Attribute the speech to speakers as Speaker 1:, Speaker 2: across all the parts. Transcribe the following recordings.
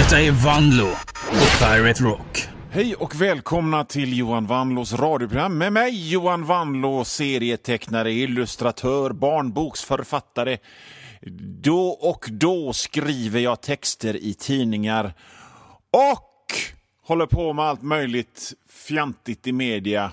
Speaker 1: Detta är Vanlo på Pirate Rock.
Speaker 2: Hej och välkomna till Johan Vanlos radioprogram med mig, Johan Vanlo, serietecknare, illustratör, barnboksförfattare. Då och då skriver jag texter i tidningar och håller på med allt möjligt fjantigt i media.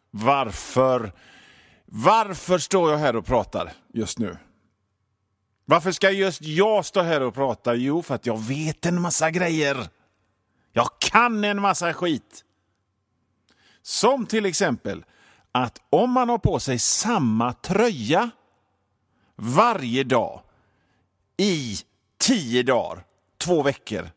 Speaker 2: Varför står jag här och pratar just nu? Varför ska just jag stå här och prata? Jo, för att jag vet en massa grejer. Jag kan en massa skit. Som till exempel att om man har på sig samma tröja varje dag i 10 dagar, 2 veckor,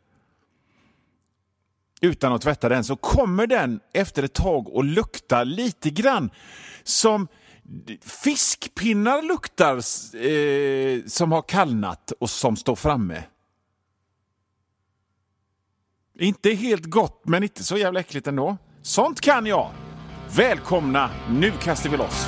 Speaker 2: utan att tvätta den, så kommer den efter ett tag att lukta lite grann som fiskpinnar luktar som har kallnat och som står framme. Inte helt gott, men inte så jävla äckligt ändå. Sånt kan jag. Välkomna, nu kastar vi loss.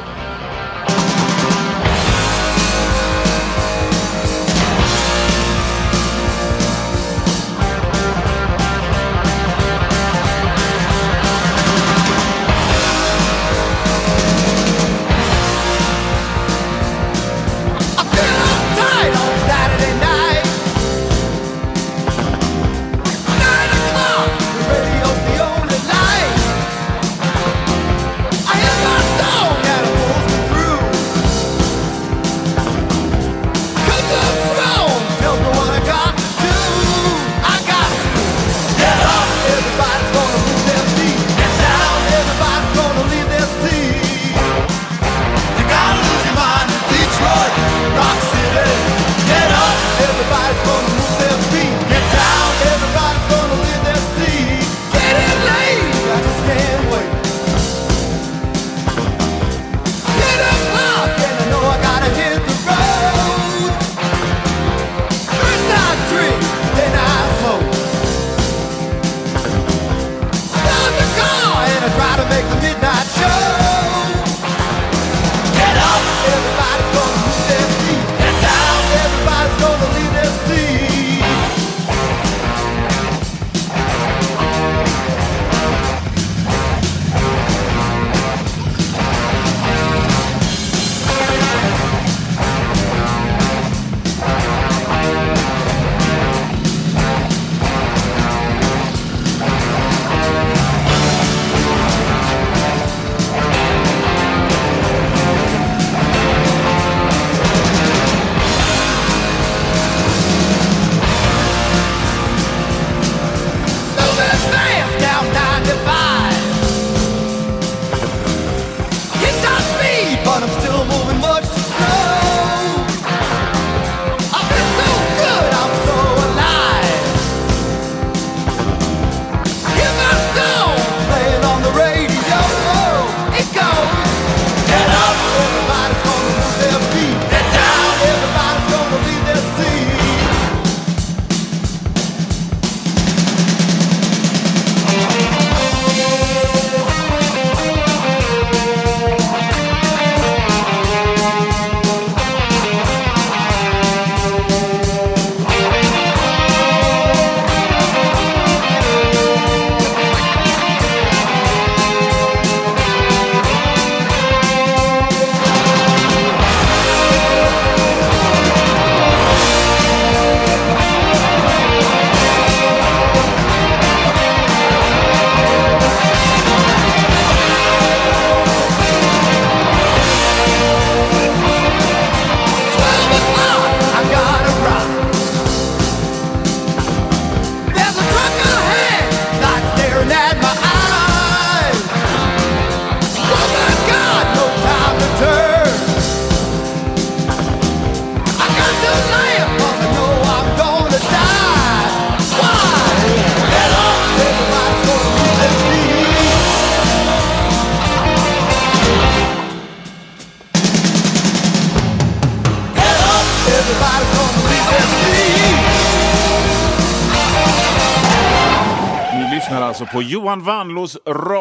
Speaker 2: Alltså på Johan Vanlos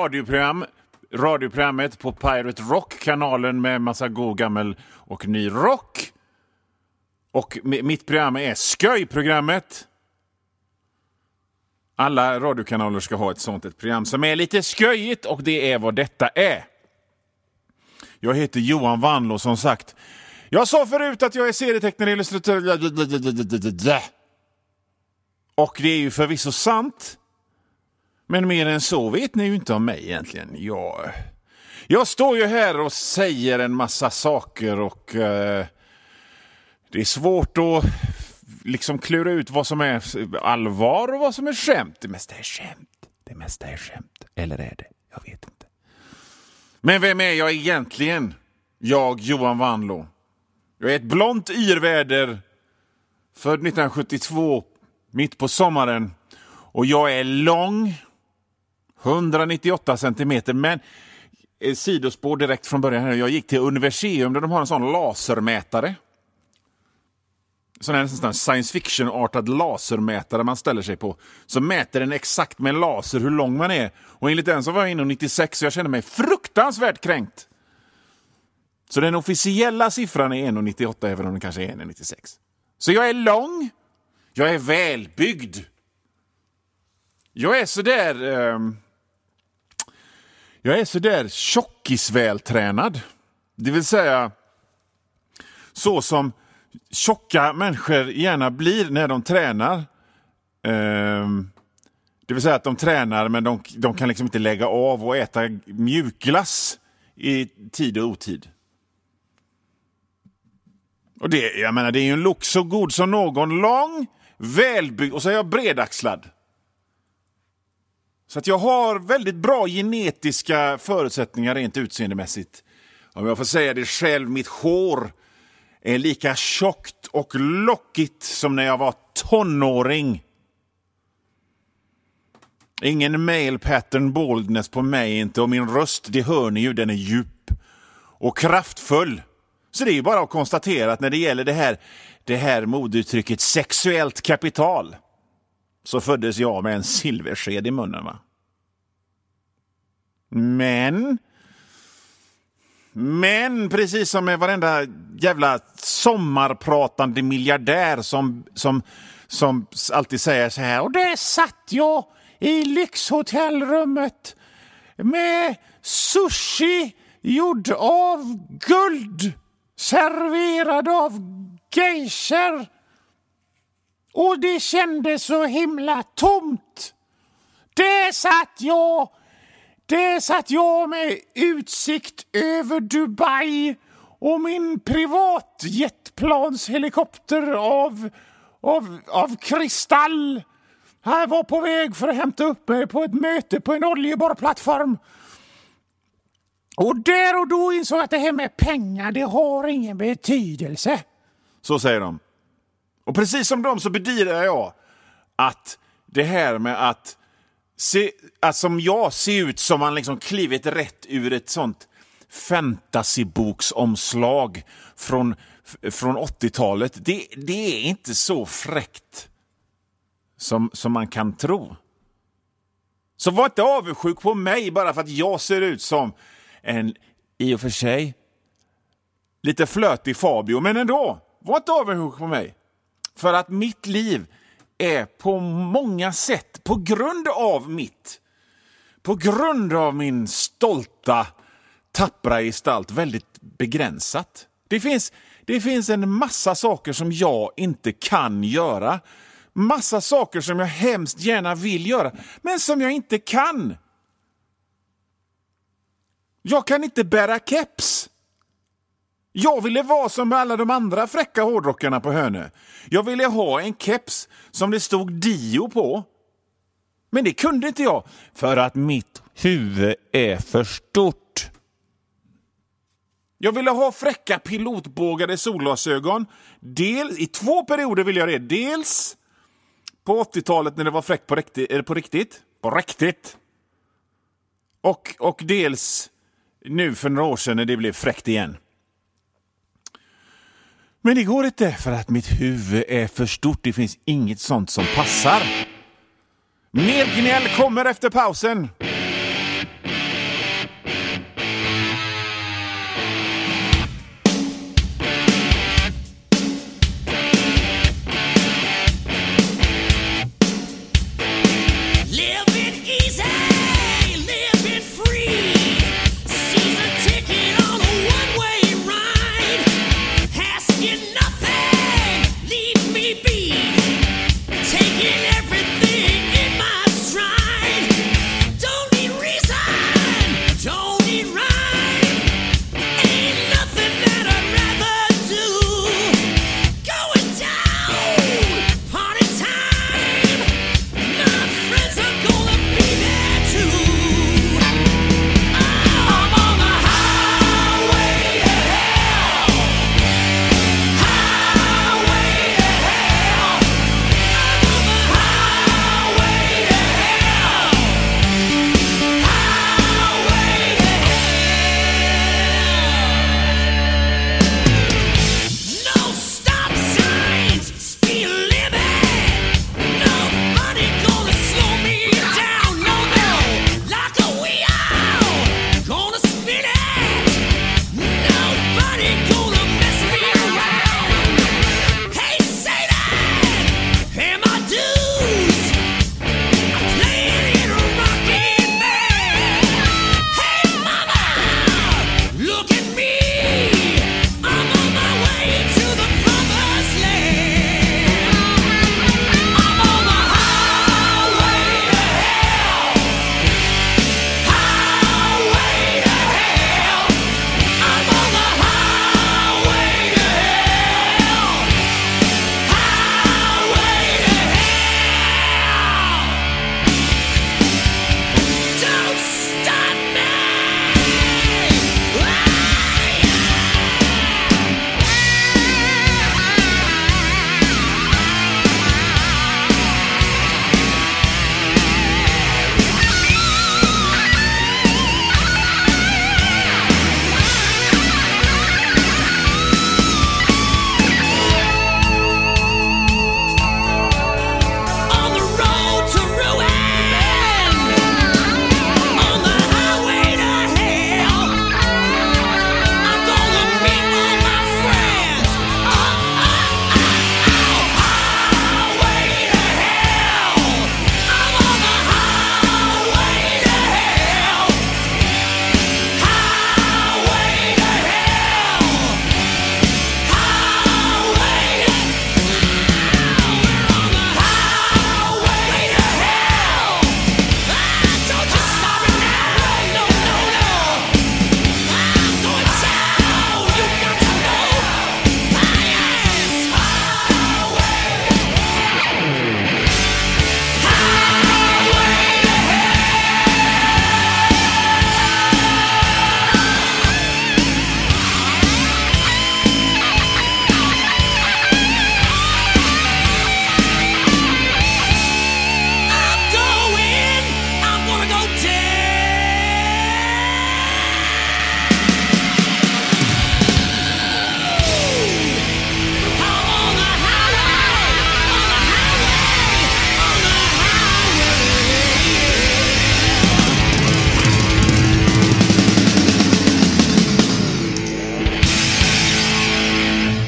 Speaker 2: radioprogrammet på Pirate Rock-kanalen med massa god gammel och ny rock. Och mitt program är Sköj-programmet. Alla radiokanaler ska ha ett program som är lite sköjigt, och det är vad detta är. Jag heter Johan Wanlo, som sagt. Jag sa förut att jag är serietecknare, illustratör. Och det är ju förvisso sant. Men mer än så vet ni ju inte om mig egentligen. Jag står ju här och säger en massa saker, och det är svårt att liksom klura ut vad som är allvar och vad som är skämt. Det mesta är skämt. Eller är det? Jag vet inte. Men vem är jag egentligen? Jag, Johan Wanlo. Jag är ett blont yrväder, född 1972, mitt på sommaren. Och jag är lång, 198 centimeter, men sidospår direkt från början. Jag gick till Universium där de har en sån lasermätare. Sån här science fiction-artad lasermätare man ställer sig på. Så mäter den exakt med en laser hur lång man är. Och enligt den så var jag inne 96, så jag kände mig fruktansvärt kränkt. Så den officiella siffran är 1,98, även om den kanske är 1,96. Så jag är lång. Jag är välbyggd. Jag är sådär tjockisvältränad. Det vill säga så som tjocka människor gärna blir när de tränar. Det vill säga att de tränar, men de kan liksom inte lägga av och äta mjukglass i tid och otid. Och det är ju en look så god som någon, lång, välbyggd, och så är jag bredaxlad. Så att jag har väldigt bra genetiska förutsättningar rent utseendemässigt. Om jag får säga det själv, mitt hår är lika tjockt och lockigt som när jag var tonåring. Ingen male pattern baldness på mig inte, och min röst, det hör ni ju, den är djup och kraftfull. Så det är ju bara att konstatera att när det gäller det här modeuttrycket sexuellt kapital, så föddes jag med en silversked i munnen, va? Men precis som med varenda jävla sommarpratande miljardär som alltid säger så här: och där satt jag i lyxhotellrummet med sushi gjord av guld, serverad av geishor. Och det kändes så himla tomt. Där satt jag med utsikt över Dubai och min privatjetplanshelikopter av kristall. Jag var på väg för att hämta upp mig på ett möte på en oljeborrplattform. Och där och då insåg jag att det här med pengar, det har ingen betydelse. Så säger de. Och precis som de så bedyrar jag att det här med att som jag ser ut som man liksom klivit rätt ur ett sånt fantasyboksomslag från 80-talet. Det är inte så fräckt som man kan tro. Så var inte avundsjuk på mig bara för att jag ser ut som en, i och för sig, lite flötig Fabio, men ändå, var inte avundsjuk på mig. För att mitt liv är på många sätt, på grund av min stolta, tappra gestalt, väldigt begränsat. Det finns en massa saker som jag inte kan göra. Massa saker som jag hemskt gärna vill göra, men som jag inte kan. Jag kan inte bära keps. Jag ville vara som alla de andra fräcka hårdrockarna på Hönö. Jag ville ha en keps som det stod Dio på. Men det kunde inte jag, för att mitt huvud är för stort. Jag ville ha fräcka pilotbågade solglasögon. I 2 perioder ville jag det. Dels på 80-talet när det var fräckt på riktigt. Och dels nu för några år sedan när det blev fräckt igen. Men det går inte, för att mitt huvud är för stort. Det finns inget sånt som passar. Mer gnäll kommer efter pausen.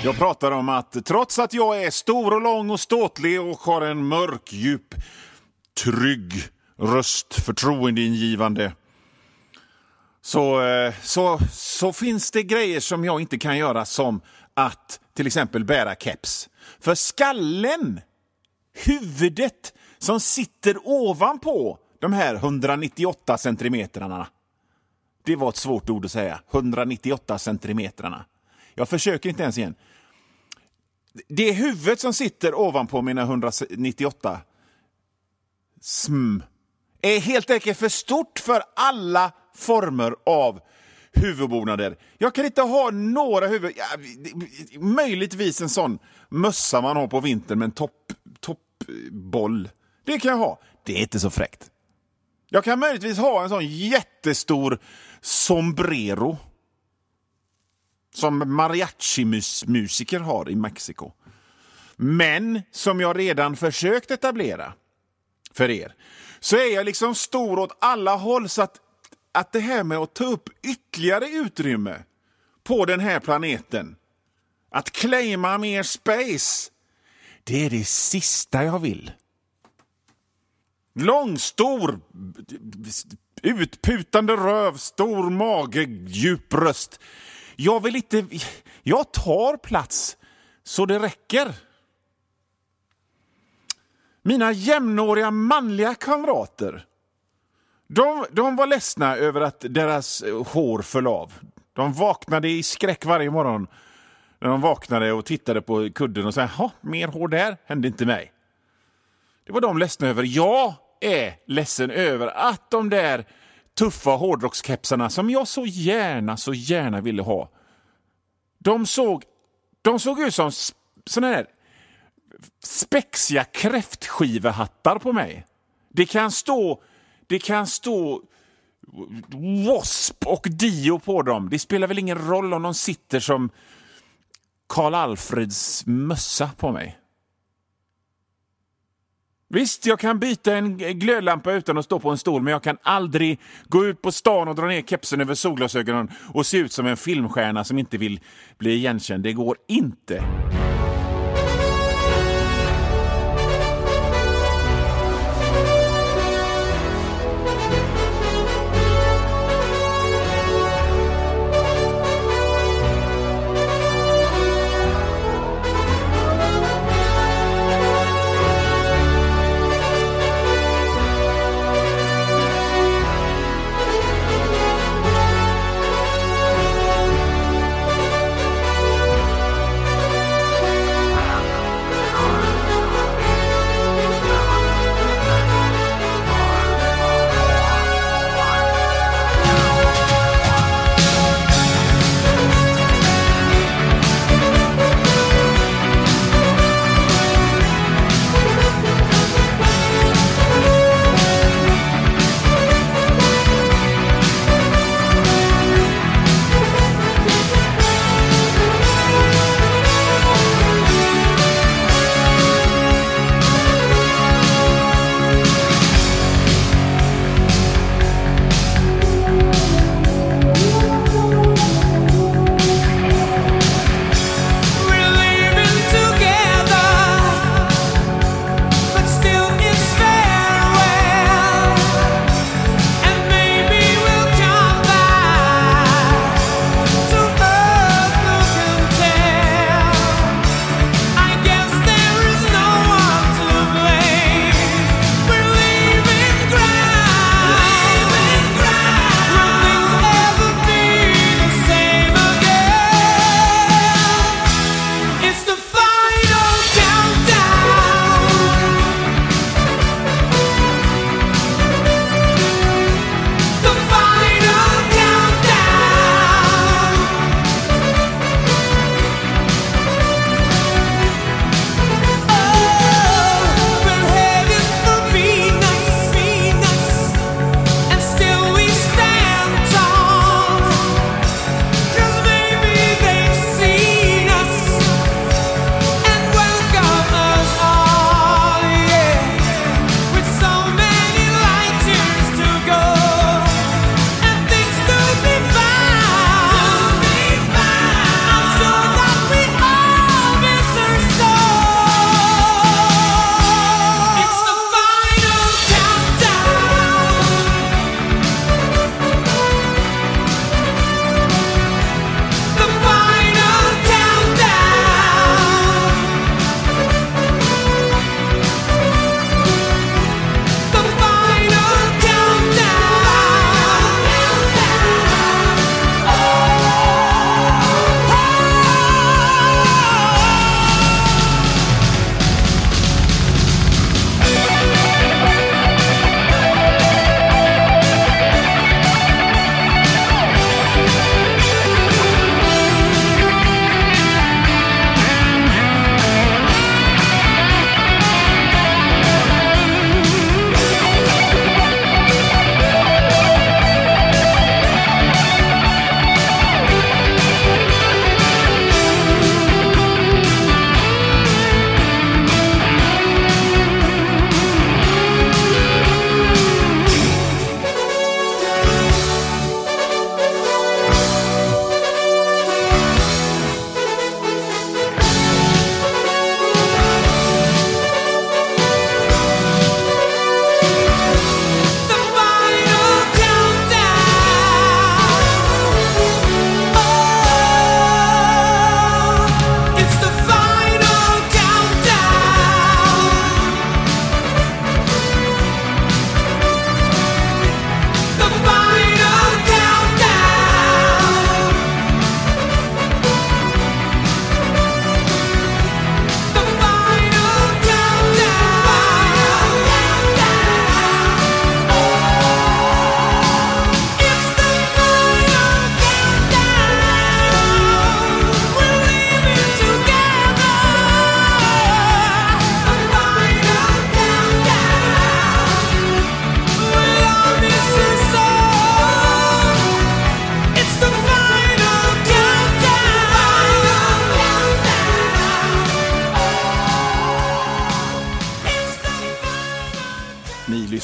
Speaker 2: Jag pratar om att trots att jag är stor och lång och ståtlig och har en mörk, djup, trygg röst, förtroendeingivande, så finns det grejer som jag inte kan göra, som att till exempel bära keps. För skallen, huvudet som sitter ovanpå de här 198 centimetrarna. Det var ett svårt ord att säga. 198 centimetrarna. Jag försöker inte ens igen. Det huvudet som sitter ovanpå mina 198 är helt enkelt för stort för alla former av huvudbonader. Jag kan inte ha några möjligtvis en sån mössa man har på vintern med en toppboll. Det kan jag ha. Det är inte så fräckt. Jag kan möjligtvis ha en sån jättestor sombrero som mariachi-musiker har i Mexiko. Men som jag redan försökt etablera för er, så är jag liksom stor åt alla håll, så att det här med att ta upp ytterligare utrymme på den här planeten, att claima mer space, det är det sista jag vill. Lång, stor, utputande röv, stor mage, djup röst. Jag vill inte... Jag tar plats så det räcker. Mina jämnåriga manliga kamrater, de var ledsna över att deras hår föll av. De vaknade i skräck varje morgon när de vaknade och tittade på kudden och sa, mer hår där, hände inte mig. Det var de ledsna över. Jag är ledsen över att de där tuffa hårdrockskepsarna som jag så gärna ville ha, de såg ut som såna här spexiga kräftskivehattar på mig. Det kan stå W.A.S.P. och Dio på dem. Det spelar väl ingen roll om de sitter som Karl Alfreds mössa på mig. Visst, jag kan byta en glödlampa utan att stå på en stol, men jag kan aldrig gå ut på stan och dra ner kepsen över solglasögonen och se ut som en filmstjärna som inte vill bli igenkänd. Det går inte.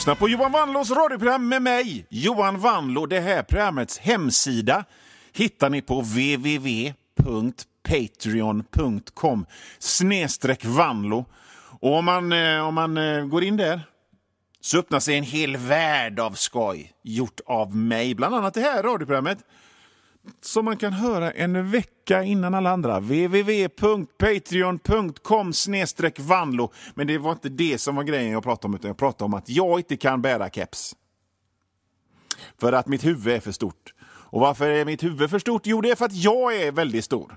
Speaker 2: lyssnar på Johan Wanlås radioprogram med mig, Johan Wanlå. Det här programmets hemsida hittar ni på www.patreon.com/Wanlå. Och om man går in där så öppnar sig en hel värld av skoj gjort av mig. Bland annat det här radioprogrammet som man kan höra en vecka innan alla andra. www.patreon.com/Wanlå. Men det var inte det som var grejen jag pratade om, utan jag pratade om att jag inte kan bära keps. För att mitt huvud är för stort. Och varför är mitt huvud för stort? Jo, det är för att jag är väldigt stor.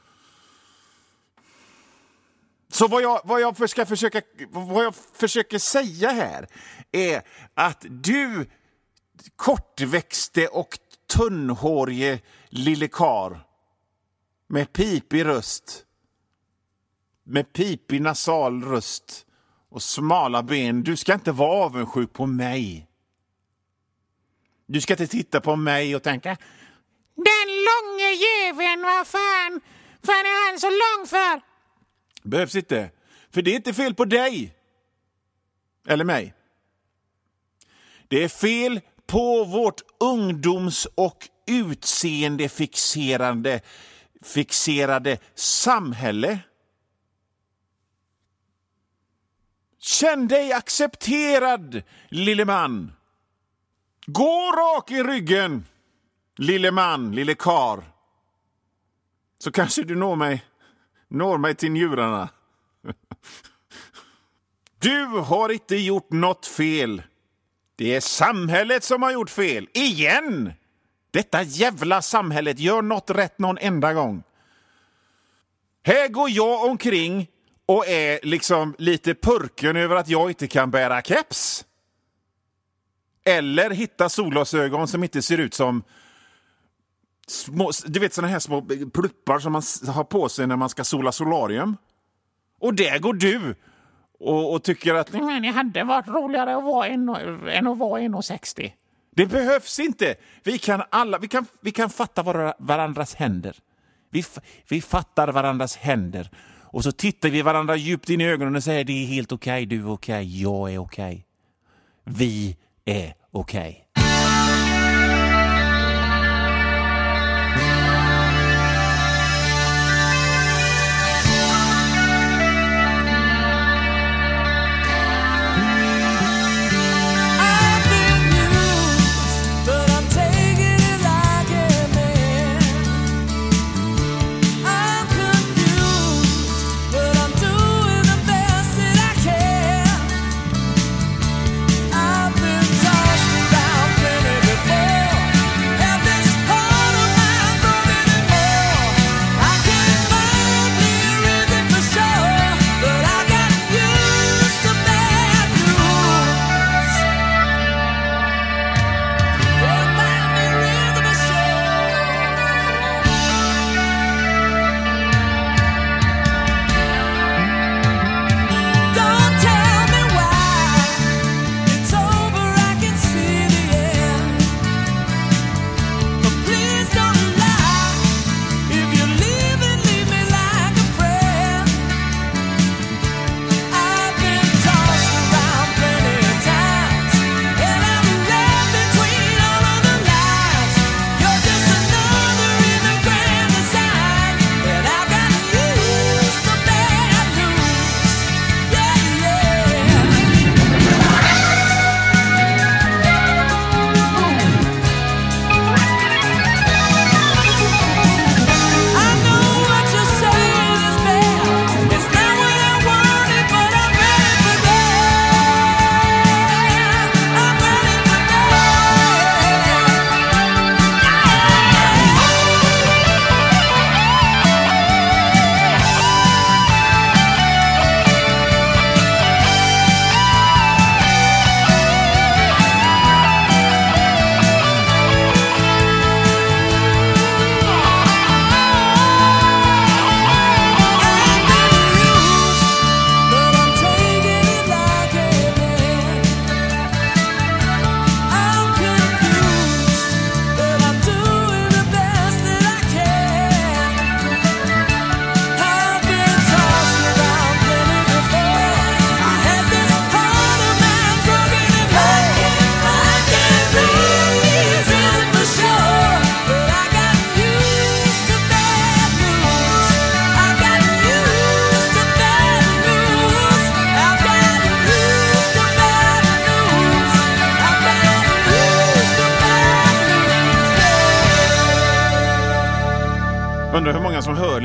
Speaker 2: Så vad jag försöker säga här är att du kortväxte och tunnhårige lille kar med pipig röst, med pipig nasal röst och smala ben, du ska inte vara avundsjuk på mig. Du ska inte titta på mig och tänka, den långa jäveln, vad fan är han så lång för? Behövs inte, för det är inte fel på dig eller mig. Det är fel på vårt ungdoms- och utseendefixerade samhälle. Känn dig accepterad, lille man. Gå rak i ryggen, lille man, lille kar. Så kanske du når mig till njurarna. Du har inte gjort något fel. Det är samhället som har gjort fel. Igen! Detta jävla samhället gör något rätt någon enda gång. Här går jag omkring och är liksom lite purken över att jag inte kan bära keps. Eller hitta solglasögon som inte ser ut som små, du vet, såna här små pluppar som man har på sig när man ska sola solarium. Och där går du och tycker att det hade varit roligare att vara än att vara 1,60. Det behövs inte. Vi kan fatta varandras händer. Vi fattar varandras händer. Och så tittar vi varandra djupt in i ögonen och säger, det är helt okej, du är okej, jag är okej. Vi är okej.
Speaker 3: Down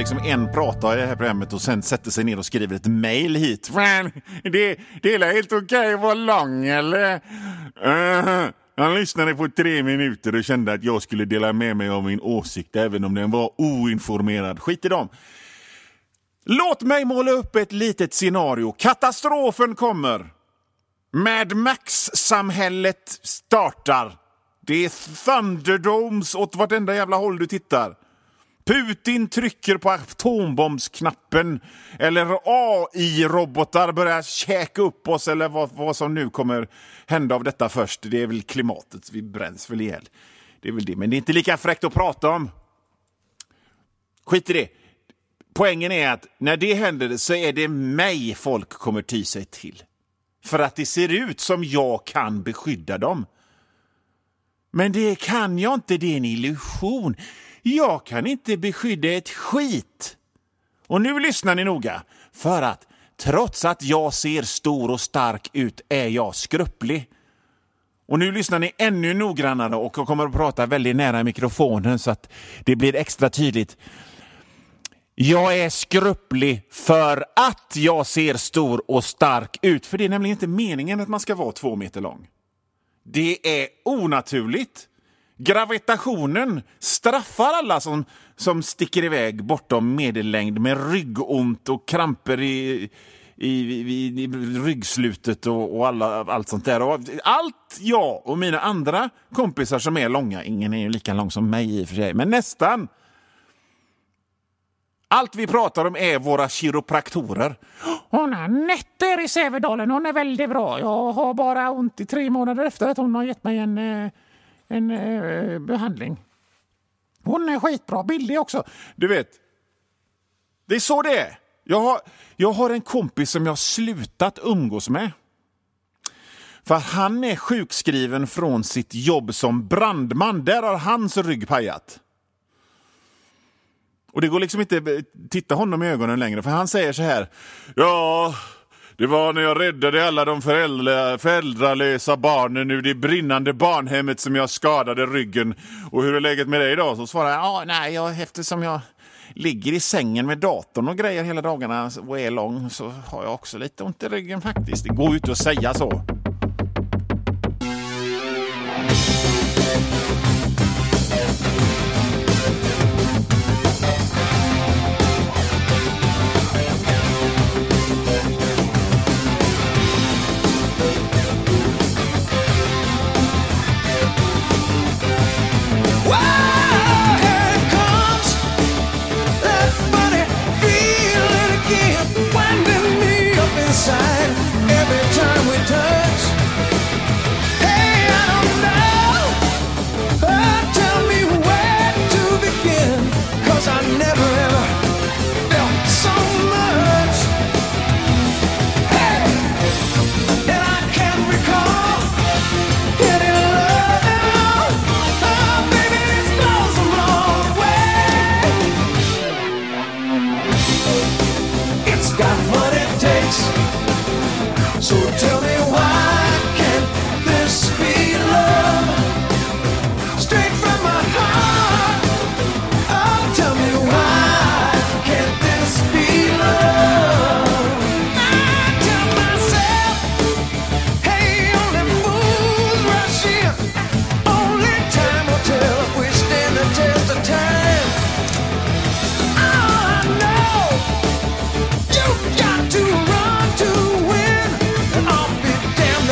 Speaker 2: liksom en pratar i det här programmet och sen sätter sig ner och skriver ett mejl hit. Det är helt okej att vara lång, eller? Han lyssnade på 3 minuter och kände att jag skulle dela med mig av min åsikt även om den var oinformerad. Skit i dem. Låt mig måla upp ett litet scenario. Katastrofen kommer. Mad Max-samhället startar. Det är Thunderdomes åt vartenda jävla håll du tittar. Putin trycker på atombombsknappen. Eller AI-robotar börjar käka upp oss. Eller vad som nu kommer hända av detta först. Det är väl klimatet. Vi bränns väl ihjäl. Det är väl det. Men det är inte lika fräckt att prata om. Skit i det. Poängen är att när det händer så är det mig folk kommer ty sig till. För att det ser ut som jag kan beskydda dem. Men det kan jag inte, det är en illusion. Jag kan inte beskydda ett skit. Och nu lyssnar ni noga. För att trots att jag ser stor och stark ut är jag skrupplig. Och nu lyssnar ni ännu noggrannare och jag kommer att prata väldigt nära mikrofonen så att det blir extra tydligt. Jag är skrupplig för att jag ser stor och stark ut. För det är nämligen inte meningen att man ska vara 2 meter lång. Det är onaturligt. Gravitationen straffar alla som sticker iväg bortom medellängd med ryggont och kramper i ryggslutet och allt sånt där. Och allt jag och mina andra kompisar som är långa, ingen är ju lika lång som mig i och för sig, men nästan. Allt vi pratar om är våra kiropraktorer.
Speaker 3: Hon har nätter i Sävedalen. Hon är väldigt bra. Jag har bara ont i 3 månader efter att hon har gett mig en behandling. Hon är skitbra. Billig också.
Speaker 2: Du vet, det är så det är. Jag har en kompis som jag slutat umgås med. För han är sjukskriven från sitt jobb som brandman. Där har hans rygg pajat. Och det går liksom inte titta honom i ögonen längre. För han säger så här. Ja, det var när jag räddade alla de föräldralösa barnen ur det brinnande barnhemmet som jag skadade ryggen. Och hur är läget med dig då? Så svarar jag, eftersom jag ligger i sängen med datorn och grejer hela dagarna och är lång så har jag också lite ont i ryggen faktiskt. Det går ut att säga så.
Speaker 4: Every time we touch, hey, I don't know, tell me where to begin, 'cause I never ever felt so much, hey, and I can't recall getting love, oh baby, this goes a long way, it's got what it takes. So tell me why can't this be love? Straight from my heart. Oh, tell me why can't this be love? I tell myself, hey, only fools rush in. Only time will tell if we stand the test of time. Oh, I know you got to run to win.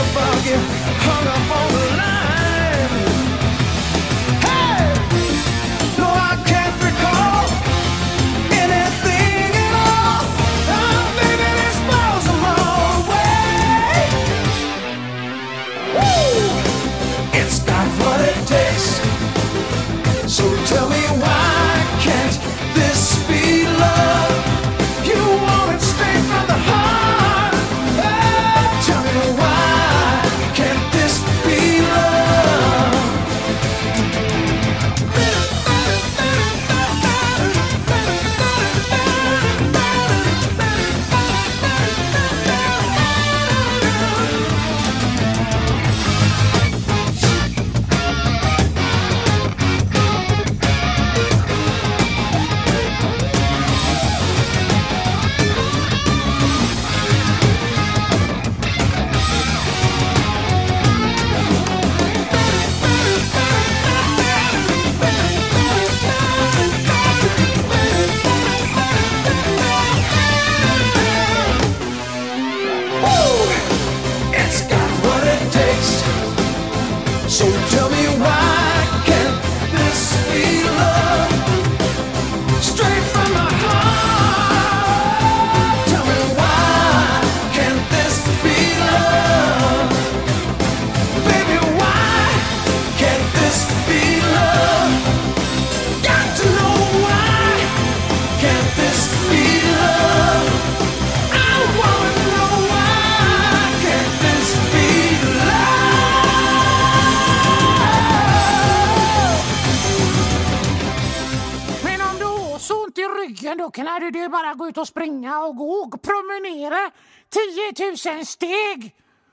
Speaker 3: tiden då kan du bara gå ut och springa och gå och promenera 10 000 steg.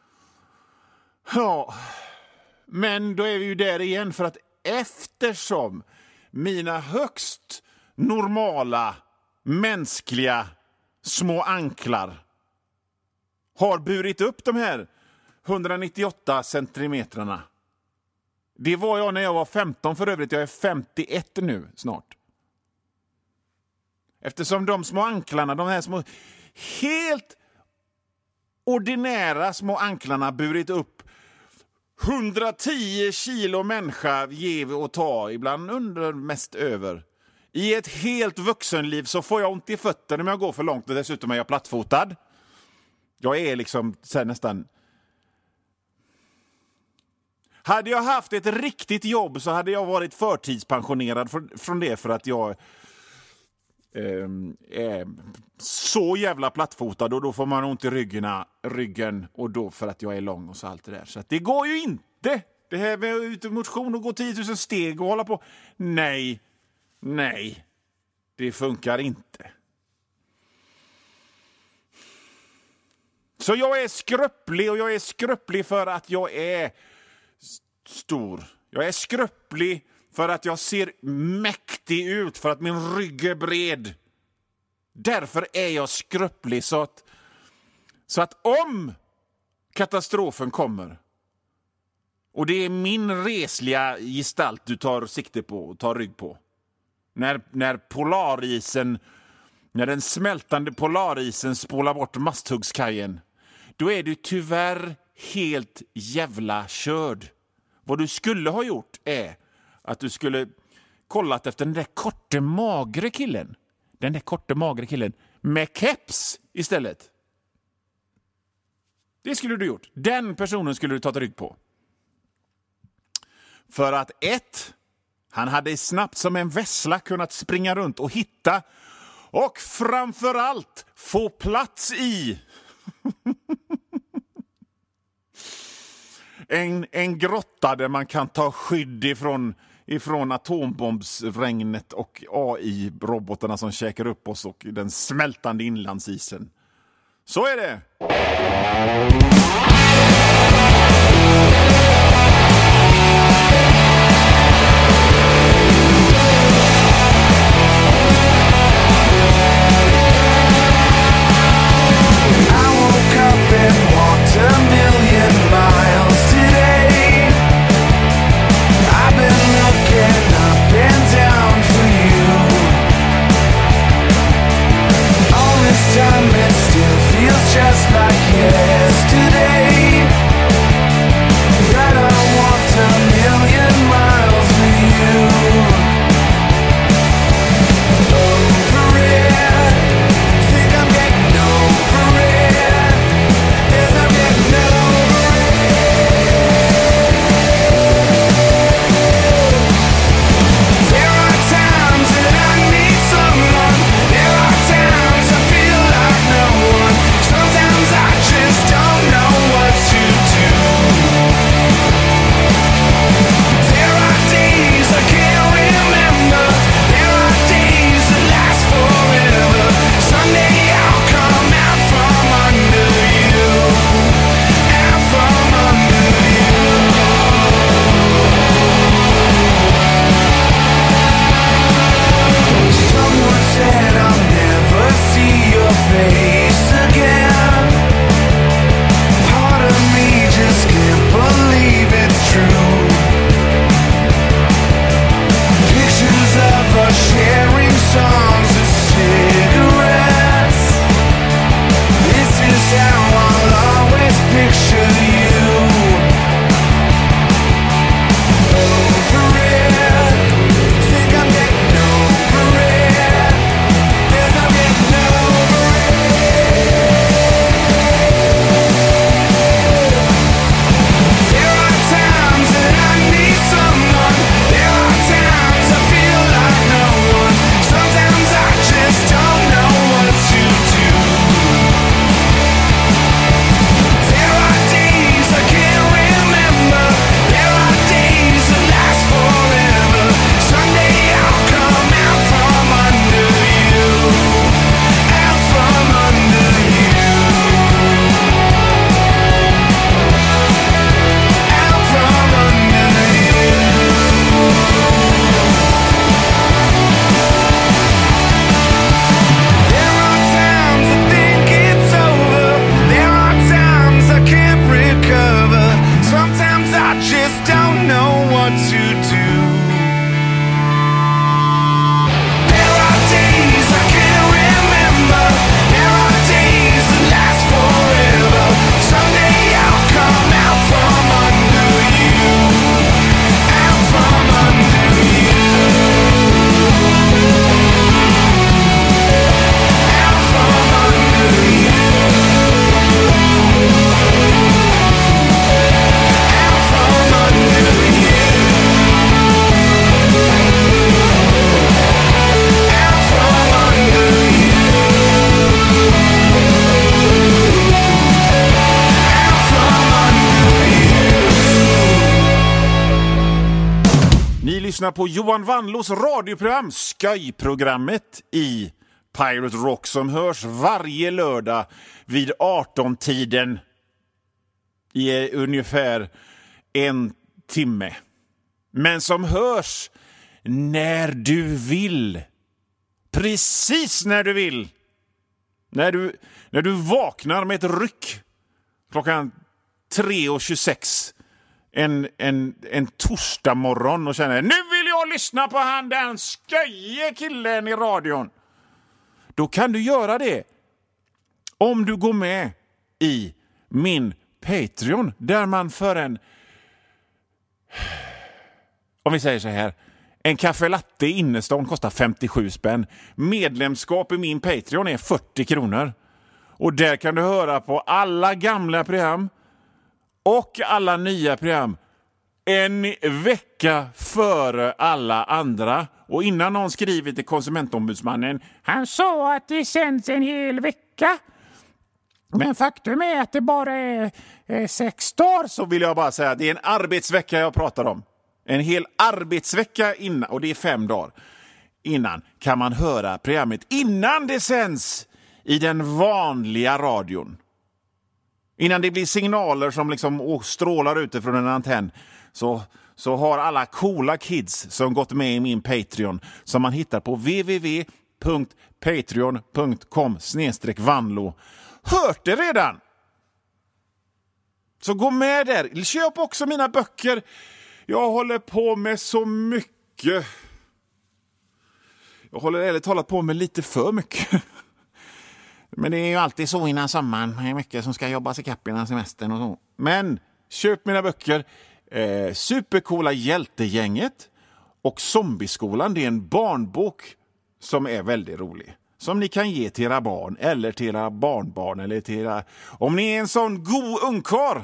Speaker 2: Ja, men då är vi ju där igen, för att eftersom mina högst normala mänskliga små anklar har burit upp de här 198 centimetrarna. Det var jag när jag var 15 för övrigt. Jag är 51 nu snart. Eftersom de små anklarna, de här små helt ordinära små anklarna burit upp 110 kilo människa, ge och ta, ibland under, mest över. I ett helt vuxenliv så får jag ont i fötterna när jag går för långt, och dessutom är jag plattfotad. Jag är liksom så här nästan... Hade jag haft ett riktigt jobb så hade jag varit förtidspensionerad från det, för att jag är så jävla plattfotad, och då får man ont i ryggen, och då för att jag är lång och så allt det där. Så att det går ju inte. Det här med ut i motion och gå 10 000 steg och hålla på. Nej, det funkar inte. Så jag är skröplig, och jag är skröplig för att jag är stor. Jag är skröplig för att jag ser mäktig ut, för att min rygg är bred. Därför är jag skröplig, så att om katastrofen kommer och det är min resliga gestalt du tar sikte på och tar rygg på, när den smältande polarisen spolar bort Masthuggskajen, då är du tyvärr helt jävla körd. Vad du skulle ha gjort är att du skulle kollat efter den där korte magre killen. Den där korte magre killen med keps istället. Det skulle du gjort. Den personen skulle du ta rygg på. För att han hade snabbt som en vessla kunnat springa runt och hitta, och framförallt få plats i en grotta där man kan ta skydd ifrån atombombsregnet och AI-robotarna som käkar upp oss och den smältande inlandsisen. Så är det!
Speaker 4: Time it still feels just like yesterday.
Speaker 2: lyssnar på Johan Vanlos radioprogram Sköjprogrammet i Pirate Rock som hörs varje lördag vid 18-tiden i ungefär 1 timme. Men som hörs när du vill. Precis när du vill. När du vaknar med ett ryck klockan 3:26 en torsdag morgon och känner nu vill jag lyssna på han den sköje killen i radion. Då kan du göra det om du går med i min Patreon där man för om vi säger så här, en kaffe latte i innerstan kostar 57 spänn. Medlemskap i min Patreon är 40 kronor. Och där kan du höra på alla gamla program och alla nya program en vecka före alla andra. Och innan någon skriver till konsumentombudsmannen, han sa att det sänds en hel vecka. Men faktum är att det bara är 6 dagar. Så vill jag bara säga att det är en arbetsvecka jag pratar om. En hel arbetsvecka innan, och det är 5 dagar innan, kan man höra programmet innan det sänds i den vanliga radion. Innan det blir signaler som liksom strålar utifrån en antenn så har alla coola kids som gått med i min Patreon som man hittar på www.patreon.com/vanlo hört det redan. Så gå med där. Köp också mina böcker. Jag håller på med så mycket. Jag håller ärligt talat på med lite för mycket. Men det är ju alltid så innan sommaren. Det är mycket som ska jobbas i kapp innan semestern och så. Men köp mina böcker. Supercoola hjältegänget och Zombieskolan. Det är en barnbok som är väldigt rolig. Som ni kan ge till era barn eller till era barnbarn. Eller till era... Om ni är en sån god ungkarl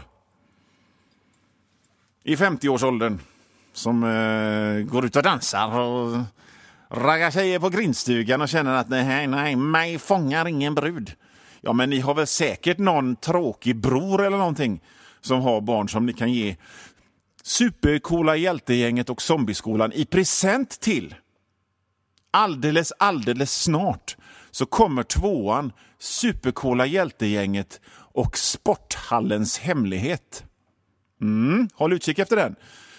Speaker 2: i 50-årsåldern som går ut och dansar och raggar tjejer på grindstugan och känner att nej, mig fångar ingen brud. Ja, men ni har väl säkert någon tråkig bror eller någonting som har barn som ni kan ge Supercoola hjältegänget och Zombieskolan i present till. Alldeles snart så kommer 2:an Supercoola hjältegänget och Sporthallens hemlighet. Håll utkik efter den.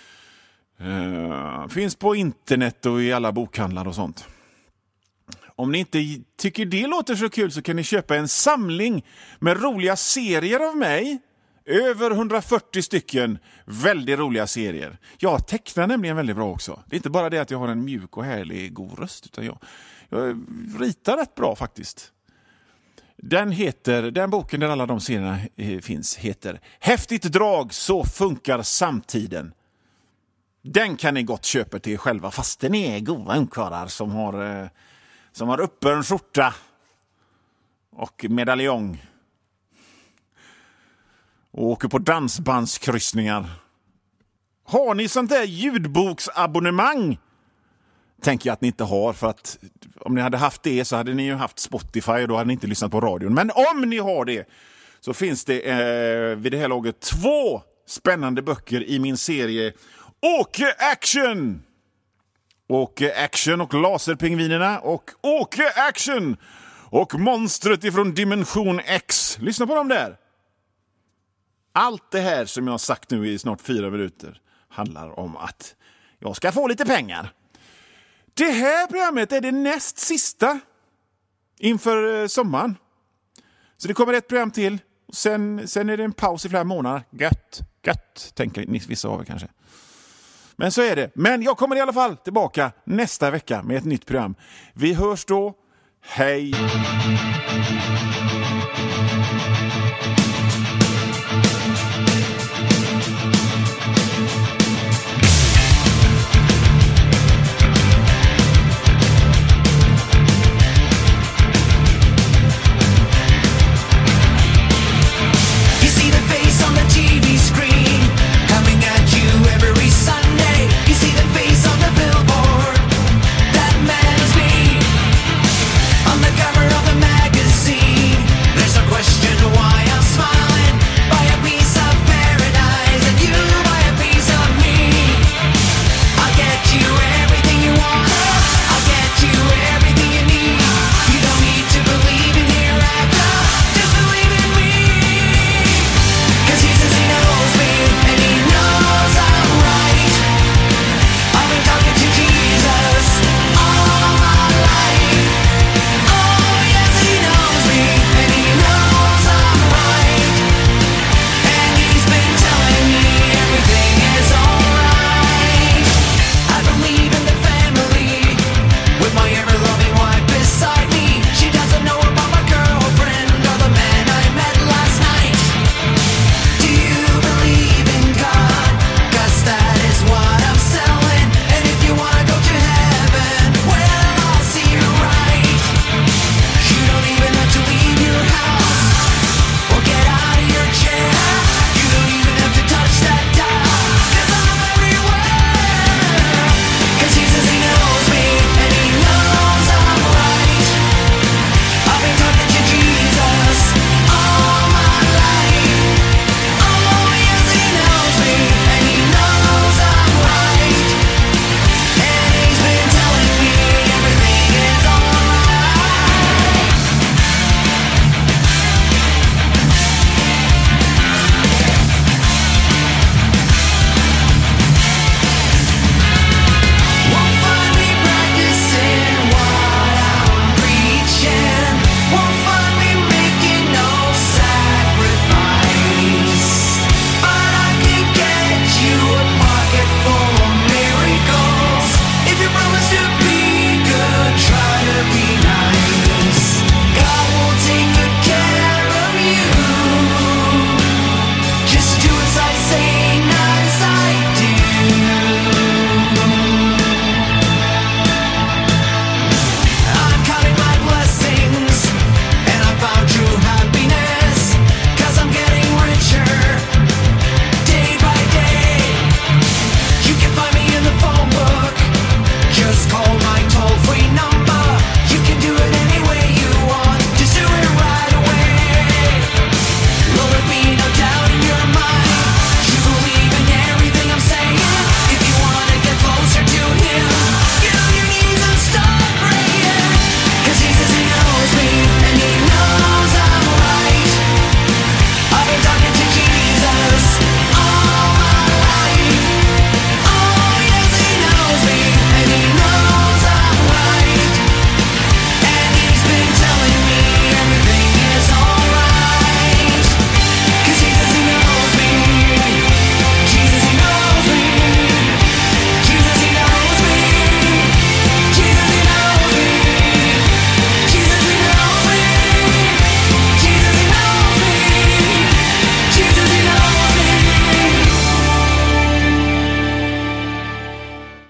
Speaker 2: Finns på internet och i alla bokhandlar och sånt. Om ni inte tycker det låter så kul så kan ni köpa en samling med roliga serier av mig. Över 140 stycken väldigt roliga serier. Jag tecknar nämligen väldigt bra också. Det är inte bara det att jag har en mjuk och härlig god röst, utan jag ritar rätt bra faktiskt. Den boken där alla de serierna finns heter Häftigt drag, så funkar samtiden. Den kan ni gott köpa till er själva fast den är goda ungkarlar som har öppen skjorta och medaljong och åker på dansbandskryssningar. Har ni sånt där ljudboksabonnemang? Tänker jag att ni inte har, för att om ni hade haft det så hade ni ju haft Spotify och då hade ni inte lyssnat på radion. Men om ni har det så finns det vid det här laget 2 spännande böcker i min serie Åke Action! Åke Action och Laserpingvinerna och Åke Action och Monstret ifrån Dimension X. Lyssna på dem där. Allt det här som jag har sagt nu i snart 4 minuter handlar om att jag ska få lite pengar. Det här programmet är det näst sista inför sommaren. Så det kommer ett program till. Och sen är det en paus i flera månader. Gött, tänker ni vissa av er kanske. Men så är det. Men jag kommer i alla fall tillbaka nästa vecka med ett nytt program. Vi hörs då. Hej!